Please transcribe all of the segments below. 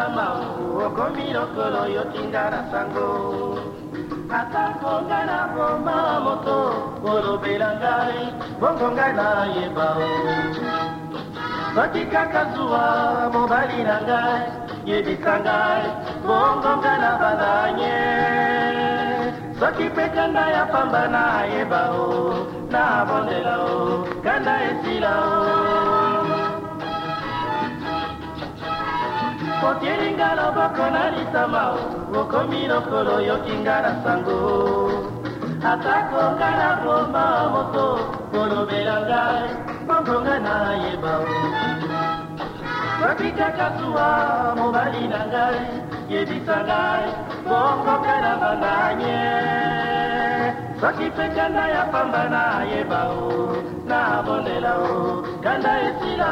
litama okomi lokolo yotinga na sango atako ngai na boma moto olobela ngai bongo ngai nayeba soki kaka zuwa mobali na ngai yebisa ngai bongo ngai na bandanye soki mpe kanda ya pamba nayeba nabondela kanda esila otielinga loboko na litama okomi lokolo yokinga na sango atako ngai na boma moto kolobela ngai bongo ngai nayeba soki kaka zuwa mobali na ngai yebisa ngai bongo ngai na bandanye soki mpe kanda ya pamba nayeba nabondela kanda esila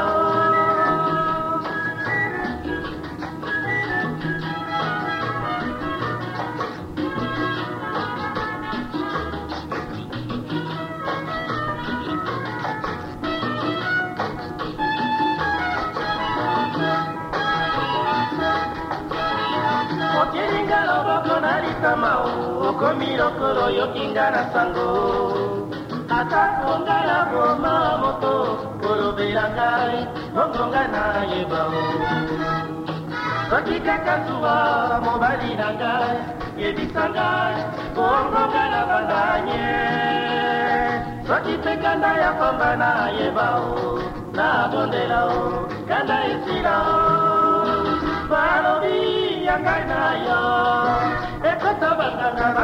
otielinga loboko na litama okomi lokolo yokinga na sango atako ngai na boma moto kolobela ngai bongo ngai nayeba soki kaka zuwa mobali na ngai yebisa ngai bongo ngai na bandanye soki mpe kanda ya pamba nayeba nabondela kanda esila balobi ya ngai na yo ekota bakanga